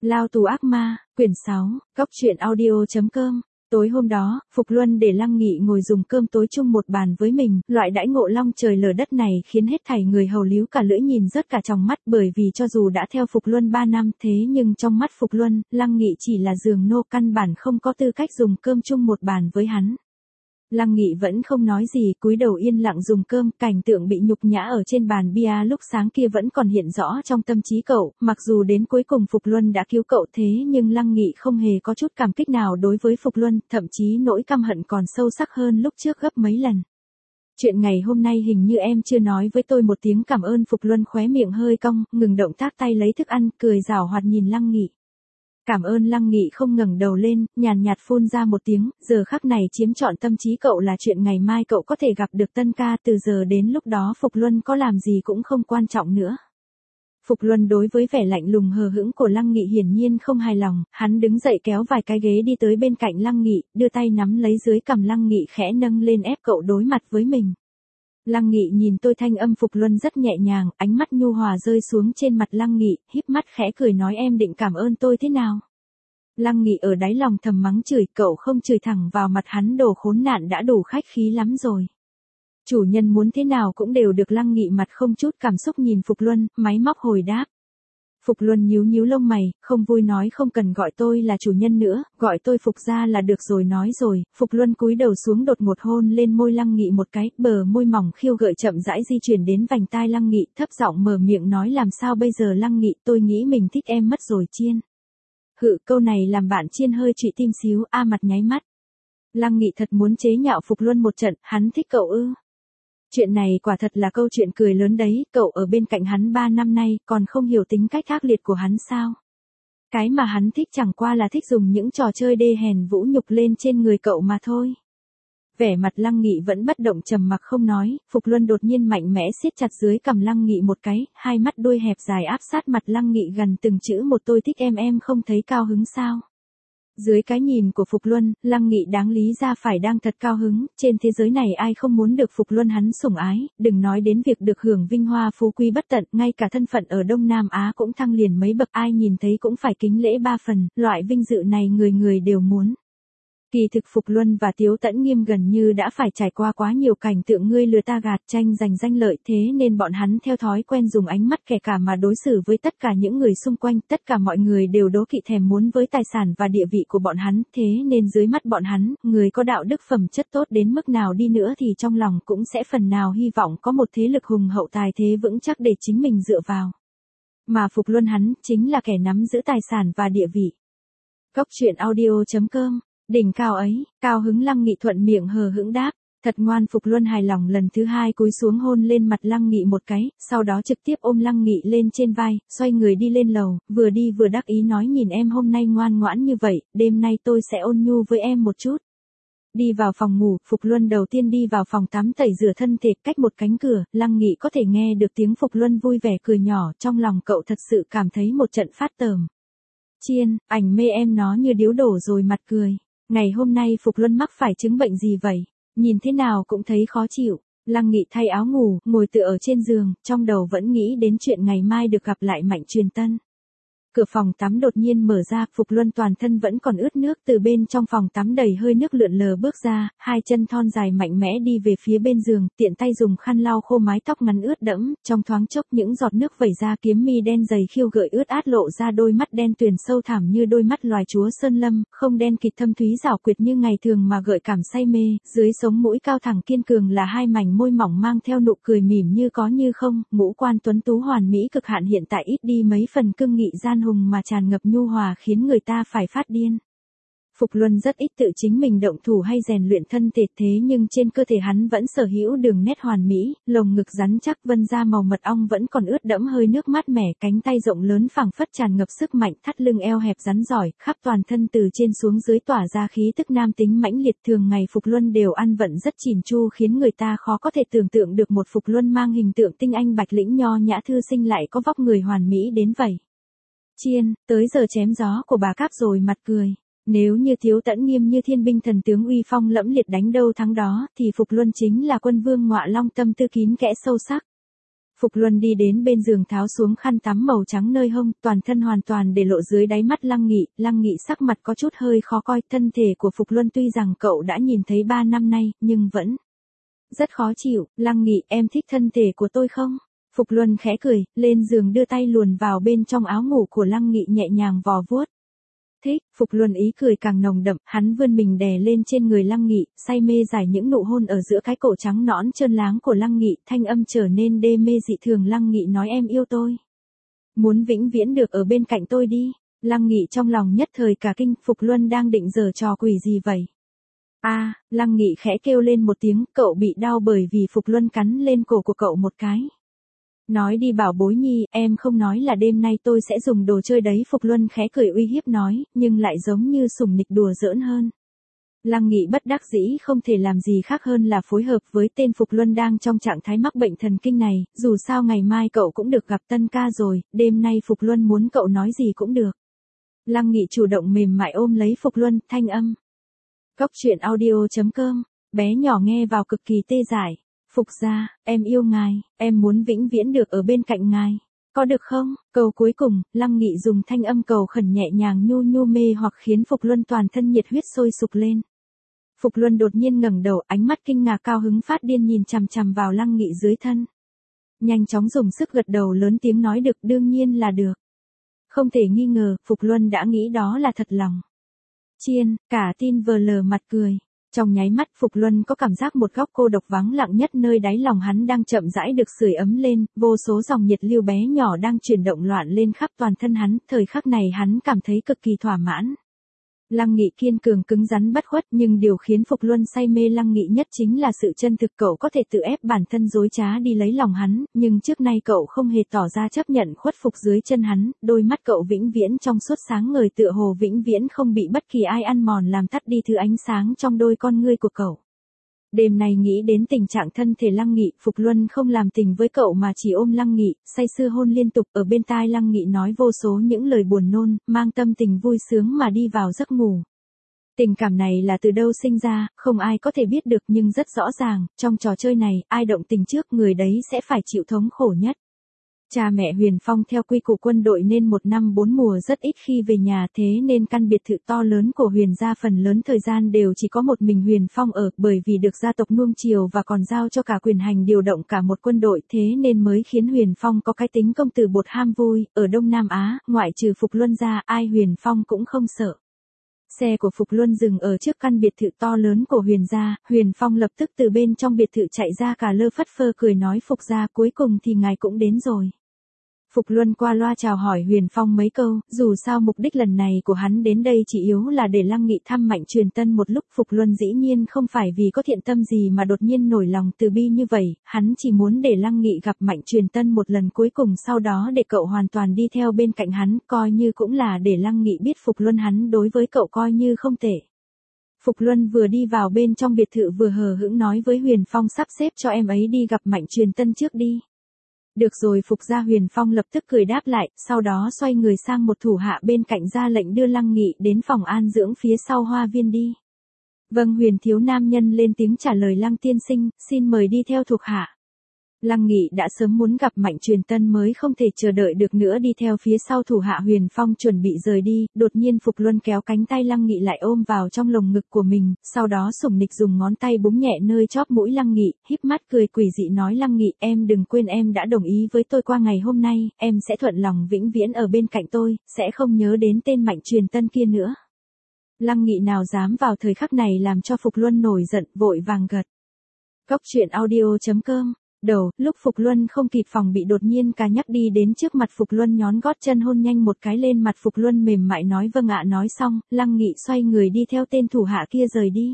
Lao tù ác ma, quyển 6, Cốc truyện audio.com. Tối hôm đó, Phục Luân để Lăng Nghị ngồi dùng cơm tối chung một bàn với mình, loại đãi ngộ long trời lở đất này khiến hết thảy người hầu líu cả lưỡi nhìn rớt cả tròng mắt, bởi vì cho dù đã theo Phục Luân 3 năm thế nhưng trong mắt Phục Luân, Lăng Nghị chỉ là giường nô, căn bản không có tư cách dùng cơm chung một bàn với hắn. Lăng Nghị vẫn không nói gì, cúi đầu yên lặng dùng cơm, cảnh tượng bị nhục nhã ở trên bàn bia lúc sáng kia vẫn còn hiện rõ trong tâm trí cậu, mặc dù đến cuối cùng Phục Luân đã cứu cậu thế nhưng Lăng Nghị không hề có chút cảm kích nào đối với Phục Luân, thậm chí nỗi căm hận còn sâu sắc hơn lúc trước gấp mấy lần. Chuyện ngày hôm nay hình như em chưa nói với tôi một tiếng cảm ơn. Phục Luân khóe miệng hơi cong, ngừng động tác tay lấy thức ăn, cười giảo hoạt nhìn Lăng Nghị. Cảm ơn. Lăng Nghị không ngẩng đầu lên, nhàn nhạt phun ra một tiếng, giờ khắc này chiếm trọn tâm trí cậu là chuyện ngày mai cậu có thể gặp được Tân ca, từ giờ đến lúc đó Phục Luân có làm gì cũng không quan trọng nữa. Phục Luân đối với vẻ lạnh lùng hờ hững của Lăng Nghị hiển nhiên không hài lòng, hắn đứng dậy kéo vài cái ghế đi tới bên cạnh Lăng Nghị, đưa tay nắm lấy dưới cằm Lăng Nghị khẽ nâng lên ép cậu đối mặt với mình. Lăng Nghị nhìn tôi, thanh âm Phục Luân rất nhẹ nhàng, ánh mắt nhu hòa rơi xuống trên mặt Lăng Nghị, híp mắt khẽ cười nói em định cảm ơn tôi thế nào? Lăng Nghị ở đáy lòng thầm mắng chửi, cậu không chửi thẳng vào mặt hắn, đồ khốn nạn đã đủ khách khí lắm rồi. Chủ nhân muốn thế nào cũng đều được. Lăng Nghị mặt không chút cảm xúc nhìn Phục Luân, máy móc hồi đáp. Phục Luân nhíu nhíu lông mày, không vui nói không cần gọi tôi là chủ nhân nữa, gọi tôi Phục gia là được rồi. Nói rồi, Phục Luân cúi đầu xuống đột ngột hôn lên môi Lăng Nghị một cái, bờ môi mỏng khiêu gợi chậm rãi di chuyển đến vành tai Lăng Nghị, thấp giọng mở miệng nói làm sao bây giờ Lăng Nghị, tôi nghĩ mình thích em mất rồi Chiên. Hự, câu này làm bạn Chiên hơi trụy tim xíu, mặt nháy mắt. Lăng Nghị thật muốn chế nhạo Phục Luân một trận, hắn thích cậu ư? Chuyện này quả thật là câu chuyện cười lớn đấy, cậu ở bên cạnh hắn 3 năm nay, còn không hiểu tính cách ác liệt của hắn sao? Cái mà hắn thích chẳng qua là thích dùng những trò chơi đê hèn vũ nhục lên trên người cậu mà thôi. Vẻ mặt Lăng Nghị vẫn bất động trầm mặc không nói, Phục Luân đột nhiên mạnh mẽ siết chặt dưới cằm Lăng Nghị một cái, hai mắt đuôi hẹp dài áp sát mặt Lăng Nghị gần từng chữ một, tôi thích em không thấy cao hứng sao? Dưới cái nhìn của Phục Luân, Lăng Nghị đáng lý ra phải đang thật cao hứng, trên thế giới này ai không muốn được Phục Luân hắn sủng ái, đừng nói đến việc được hưởng vinh hoa phú quý bất tận, ngay cả thân phận ở Đông Nam Á cũng thăng liền mấy bậc, ai nhìn thấy cũng phải kính lễ 3 phần, loại vinh dự này người người đều muốn. Kỳ thực Phục Luân và Tiếu Tẫn Nghiêm gần như đã phải trải qua quá nhiều cảnh tượng ngươi lừa ta gạt, tranh giành danh lợi, thế nên bọn hắn theo thói quen dùng ánh mắt kẻ cả mà đối xử với tất cả những người xung quanh, tất cả mọi người đều đố kỵ thèm muốn với tài sản và địa vị của bọn hắn, thế nên dưới mắt bọn hắn, người có đạo đức phẩm chất tốt đến mức nào đi nữa thì trong lòng cũng sẽ phần nào hy vọng có một thế lực hùng hậu tài thế vững chắc để chính mình dựa vào. Mà Phục Luân hắn, chính là kẻ nắm giữ tài sản và địa vị. Cốc truyện audio.com. Đỉnh cao ấy, cao hứng. Lăng Nghị thuận miệng hờ hững đáp, thật ngoan. Phục Luân hài lòng lần thứ hai cúi xuống hôn lên mặt Lăng Nghị một cái, sau đó trực tiếp ôm Lăng Nghị lên trên vai, xoay người đi lên lầu, vừa đi vừa đắc ý nói nhìn em hôm nay ngoan ngoãn như vậy, đêm nay tôi sẽ ôn nhu với em một chút. Đi vào phòng ngủ, Phục Luân đầu tiên đi vào phòng tắm tẩy rửa thân thể, cách một cánh cửa, Lăng Nghị có thể nghe được tiếng Phục Luân vui vẻ cười nhỏ, trong lòng cậu thật sự cảm thấy một trận phát tởm. Chiên, ảnh mê em nó như điếu đổ rồi mặt cười. Ngày hôm nay Phục Luân mắc phải chứng bệnh gì vậy? Nhìn thế nào cũng thấy khó chịu. Lăng Nghị thay áo ngủ, ngồi tựa ở trên giường, trong đầu vẫn nghĩ đến chuyện ngày mai được gặp lại Mạnh Truyền Tân. Cửa phòng tắm đột nhiên mở ra, Phục Luân toàn thân vẫn còn ướt nước, từ bên trong phòng tắm đầy hơi nước lượn lờ bước ra, hai chân thon dài mạnh mẽ đi về phía bên giường, tiện tay dùng khăn lau khô mái tóc ngắn ướt đẫm, trong thoáng chốc những giọt nước vẩy ra, kiếm mi đen dày khiêu gợi ướt át lộ ra đôi mắt đen tuyền sâu thẳm như đôi mắt loài chúa sơn lâm, không đen kịt thâm thúy rảo quyệt như ngày thường mà gợi cảm say mê, dưới sống mũi cao thẳng kiên cường là hai mảnh môi mỏng mang theo nụ cười mỉm như có như không, ngũ quan tuấn tú hoàn mỹ cực hạn hiện tại ít đi mấy phần cương nghị gian hùng mà tràn ngập nhu hòa khiến người ta phải phát điên. Phục Luân rất ít tự chính mình động thủ hay rèn luyện thân thể, thế nhưng trên cơ thể hắn vẫn sở hữu đường nét hoàn mỹ, lồng ngực rắn chắc, vân da màu mật ong vẫn còn ướt đẫm hơi nước mát mẻ, cánh tay rộng lớn phảng phất tràn ngập sức mạnh, thắt lưng eo hẹp rắn giỏi, khắp toàn thân từ trên xuống dưới tỏa ra khí tức nam tính mãnh liệt. Thường ngày Phục Luân đều ăn vận rất chỉn chu khiến người ta khó có thể tưởng tượng được một Phục Luân mang hình tượng tinh anh bạch lĩnh nho nhã thư sinh lại có vóc người hoàn mỹ đến vậy. Chiên, tới giờ chém gió của bà Cáp rồi mặt cười. Nếu như Tiếu Tẫn Nghiêm như thiên binh thần tướng uy phong lẫm liệt đánh đâu thắng đó, thì Phục Luân chính là quân vương ngọa long tâm tư kín kẽ sâu sắc. Phục Luân đi đến bên giường tháo xuống khăn tắm màu trắng nơi hông, toàn thân hoàn toàn để lộ dưới đáy mắt Lăng Nghị sắc mặt có chút hơi khó coi, thân thể của Phục Luân tuy rằng cậu đã nhìn thấy 3 năm nay, nhưng vẫn rất khó chịu. Lăng Nghị, em thích thân thể của tôi không? Phục Luân khẽ cười, lên giường đưa tay luồn vào bên trong áo ngủ của Lăng Nghị nhẹ nhàng vò vuốt. Thích, Phục Luân ý cười càng nồng đậm, hắn vươn mình đè lên trên người Lăng Nghị, say mê giải những nụ hôn ở giữa cái cổ trắng nõn trơn láng của Lăng Nghị, thanh âm trở nên đê mê dị thường. Lăng Nghị nói em yêu tôi. Muốn vĩnh viễn được ở bên cạnh tôi đi. Lăng Nghị trong lòng nhất thời cả kinh, Phục Luân đang định giở trò quỷ gì vậy? Lăng Nghị khẽ kêu lên một tiếng, cậu bị đau bởi vì Phục Luân cắn lên cổ của cậu một cái. Nói đi bảo bối nhi, em không nói là đêm nay tôi sẽ dùng đồ chơi đấy. Phục Luân khẽ cười uy hiếp nói, nhưng lại giống như sủng nịch đùa giỡn hơn. Lăng Nghị bất đắc dĩ không thể làm gì khác hơn là phối hợp với tên Phục Luân đang trong trạng thái mắc bệnh thần kinh này, dù sao ngày mai cậu cũng được gặp Tân ca rồi, đêm nay Phục Luân muốn cậu nói gì cũng được. Lăng Nghị chủ động mềm mại ôm lấy Phục Luân, thanh âm. Goctruyện audio.com, bé nhỏ nghe vào cực kỳ tê dại. Phục gia, em yêu ngài, em muốn vĩnh viễn được ở bên cạnh ngài. Có được không? Câu cuối cùng, Lăng Nghị dùng thanh âm cầu khẩn nhẹ nhàng nhu nhu mê hoặc khiến Phục Luân toàn thân nhiệt huyết sôi sục lên. Phục Luân đột nhiên ngẩng đầu, ánh mắt kinh ngạc cao hứng phát điên nhìn chằm chằm vào Lăng Nghị dưới thân. Nhanh chóng dùng sức gật đầu lớn tiếng nói được, đương nhiên là được. Không thể nghi ngờ, Phục Luân đã nghĩ đó là thật lòng. Chiên, cả tin vờ lờ mặt cười. Trong nháy mắt Phục Luân có cảm giác một góc cô độc vắng lặng nhất nơi đáy lòng hắn đang chậm rãi được sưởi ấm lên, vô số dòng nhiệt lưu bé nhỏ đang chuyển động loạn lên khắp toàn thân hắn, thời khắc này hắn cảm thấy cực kỳ thỏa mãn. Lăng Nghị kiên cường cứng rắn bất khuất, nhưng điều khiến Phục Luân say mê Lăng Nghị nhất chính là sự chân thực. Cậu có thể tự ép bản thân dối trá đi lấy lòng hắn, nhưng trước nay cậu không hề tỏ ra chấp nhận khuất phục dưới chân hắn, đôi mắt cậu vĩnh viễn trong suốt sáng ngời tựa hồ vĩnh viễn không bị bất kỳ ai ăn mòn làm tắt đi thứ ánh sáng trong đôi con ngươi của cậu. Đêm nay nghĩ đến tình trạng thân thể Lăng Nghị, Phục Luân không làm tình với cậu mà chỉ ôm Lăng Nghị, say sưa hôn liên tục ở bên tai Lăng Nghị nói vô số những lời buồn nôn, mang tâm tình vui sướng mà đi vào giấc ngủ. Tình cảm này là từ đâu sinh ra, không ai có thể biết được, nhưng rất rõ ràng, trong trò chơi này, ai động tình trước người đấy sẽ phải chịu thống khổ nhất. Cha mẹ Huyền Phong theo quy củ quân đội nên 1 năm 4 mùa rất ít khi về nhà, thế nên căn biệt thự to lớn của Huyền gia phần lớn thời gian đều chỉ có một mình Huyền Phong ở, bởi vì được gia tộc nuông chiều và còn giao cho cả quyền hành điều động cả một quân đội, thế nên mới khiến Huyền Phong có cái tính công tử bột ham vui. Ở Đông Nam Á, ngoại trừ Phục Luân ra, ai Huyền Phong cũng không sợ. Xe của Phục Luân dừng ở trước căn biệt thự to lớn của Huyền gia, Huyền Phong lập tức từ bên trong biệt thự chạy ra cả lơ phất phơ cười nói, Phục gia, cuối cùng thì ngài cũng đến rồi. Phục Luân qua loa chào hỏi Huyền Phong mấy câu, dù sao mục đích lần này của hắn đến đây chỉ yếu là để Lăng Nghị thăm Mạnh Truyền Tân một lúc. Phục Luân dĩ nhiên không phải vì có thiện tâm gì mà đột nhiên nổi lòng từ bi như vậy, hắn chỉ muốn để Lăng Nghị gặp Mạnh Truyền Tân một lần cuối cùng, sau đó để cậu hoàn toàn đi theo bên cạnh hắn, coi như cũng là để Lăng Nghị biết Phục Luân hắn đối với cậu coi như không tệ. Phục Luân vừa đi vào bên trong biệt thự vừa hờ hững nói với Huyền Phong, sắp xếp cho em ấy đi gặp Mạnh Truyền Tân trước đi. Được rồi, Phục gia. Huyền Phong lập tức cười đáp lại, sau đó xoay người sang một thủ hạ bên cạnh ra lệnh đưa Lăng Nghị đến phòng an dưỡng phía sau hoa viên đi. Vâng, Huyền thiếu nam nhân lên tiếng trả lời, Lăng tiên sinh, xin mời đi theo thuộc hạ. Lăng Nghị đã sớm muốn gặp Mạnh Truyền Tân mới không thể chờ đợi được nữa đi theo phía sau thủ hạ Huyền Phong chuẩn bị rời đi, đột nhiên Phục Luân kéo cánh tay Lăng Nghị lại ôm vào trong lồng ngực của mình, sau đó sủng nịch dùng ngón tay búng nhẹ nơi chóp mũi Lăng Nghị, híp mắt cười quỷ dị nói, Lăng Nghị, em đừng quên em đã đồng ý với tôi qua ngày hôm nay, em sẽ thuận lòng vĩnh viễn ở bên cạnh tôi, sẽ không nhớ đến tên Mạnh Truyền Tân kia nữa. Lăng Nghị nào dám vào thời khắc này làm cho Phục Luân nổi giận, vội vàng gật. Goctruyện audio.com. Lúc Phục Luân không kịp phòng bị đột nhiên ca nhắc đi đến trước mặt Phục Luân nhón gót chân hôn nhanh một cái lên mặt Phục Luân, mềm mại nói vâng ạ. Nói xong, Lăng Nghị xoay người đi theo tên thủ hạ kia rời đi.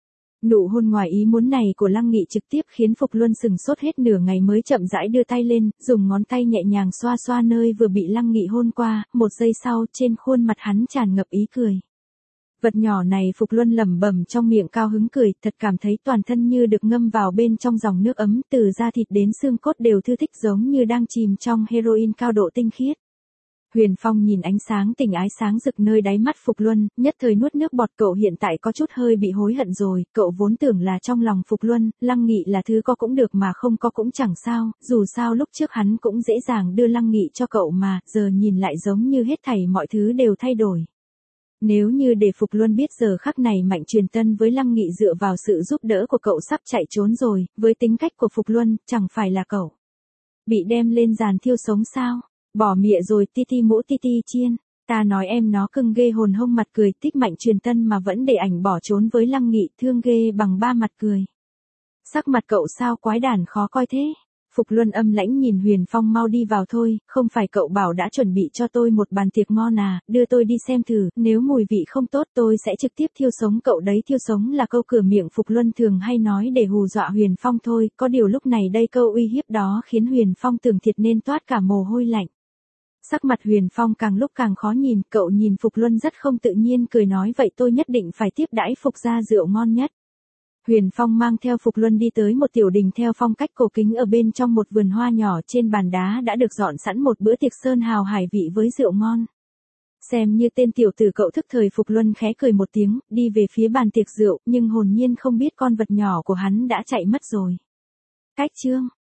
Nụ hôn ngoài ý muốn này của Lăng Nghị trực tiếp khiến Phục Luân sừng sốt hết nửa ngày mới chậm rãi đưa tay lên, dùng ngón tay nhẹ nhàng xoa xoa nơi vừa bị Lăng Nghị hôn qua, một giây sau trên khuôn mặt hắn tràn ngập ý cười. Vật nhỏ này, Phục Luân lẩm bẩm trong miệng cao hứng cười, thật cảm thấy toàn thân như được ngâm vào bên trong dòng nước ấm, từ da thịt đến xương cốt đều thư thích giống như đang chìm trong heroin cao độ tinh khiết. Huyền Phong nhìn ánh sáng tình ái sáng rực nơi đáy mắt Phục Luân, nhất thời nuốt nước bọt. Cậu hiện tại có chút hơi bị hối hận rồi, cậu vốn tưởng là trong lòng Phục Luân, Lăng Nghị là thứ có cũng được mà không có cũng chẳng sao, dù sao lúc trước hắn cũng dễ dàng đưa Lăng Nghị cho cậu mà, giờ nhìn lại giống như hết thảy mọi thứ đều thay đổi. Nếu như để Phục Luân biết giờ khắc này Mạnh Truyền Tân với Lăng Nghị dựa vào sự giúp đỡ của cậu sắp chạy trốn rồi, với tính cách của Phục Luân, chẳng phải là cậu bị đem lên giàn thiêu sống sao? Bỏ mịa rồi ti ti mũ ti ti chiên. Ta nói em nó cưng ghê hồn hông mặt cười tích Mạnh Truyền Tân mà vẫn để ảnh bỏ trốn với Lăng Nghị thương ghê bằng ba mặt cười. Sắc mặt cậu sao quái đản khó coi thế? Phục Luân âm lãnh nhìn Huyền Phong mau đi vào thôi, không phải cậu bảo đã chuẩn bị cho tôi một bàn tiệc ngon à, đưa tôi đi xem thử, nếu mùi vị không tốt tôi sẽ trực tiếp thiêu sống cậu đấy. Thiêu sống là câu cửa miệng Phục Luân thường hay nói để hù dọa Huyền Phong thôi, có điều lúc này đây câu uy hiếp đó khiến Huyền Phong tưởng thiệt nên toát cả mồ hôi lạnh. Sắc mặt Huyền Phong càng lúc càng khó nhìn, cậu nhìn Phục Luân rất không tự nhiên cười nói vậy tôi nhất định phải tiếp đãi Phục gia rượu ngon nhất. Huyền Phong mang theo Phục Luân đi tới một tiểu đình theo phong cách cổ kính ở bên trong một vườn hoa nhỏ trên bàn đá đã được dọn sẵn một bữa tiệc sơn hào hải vị với rượu ngon. Xem như tên tiểu tử cậu thức thời Phục Luân khẽ cười một tiếng, đi về phía bàn tiệc rượu nhưng hồn nhiên không biết con vật nhỏ của hắn đã chạy mất rồi. Cách chương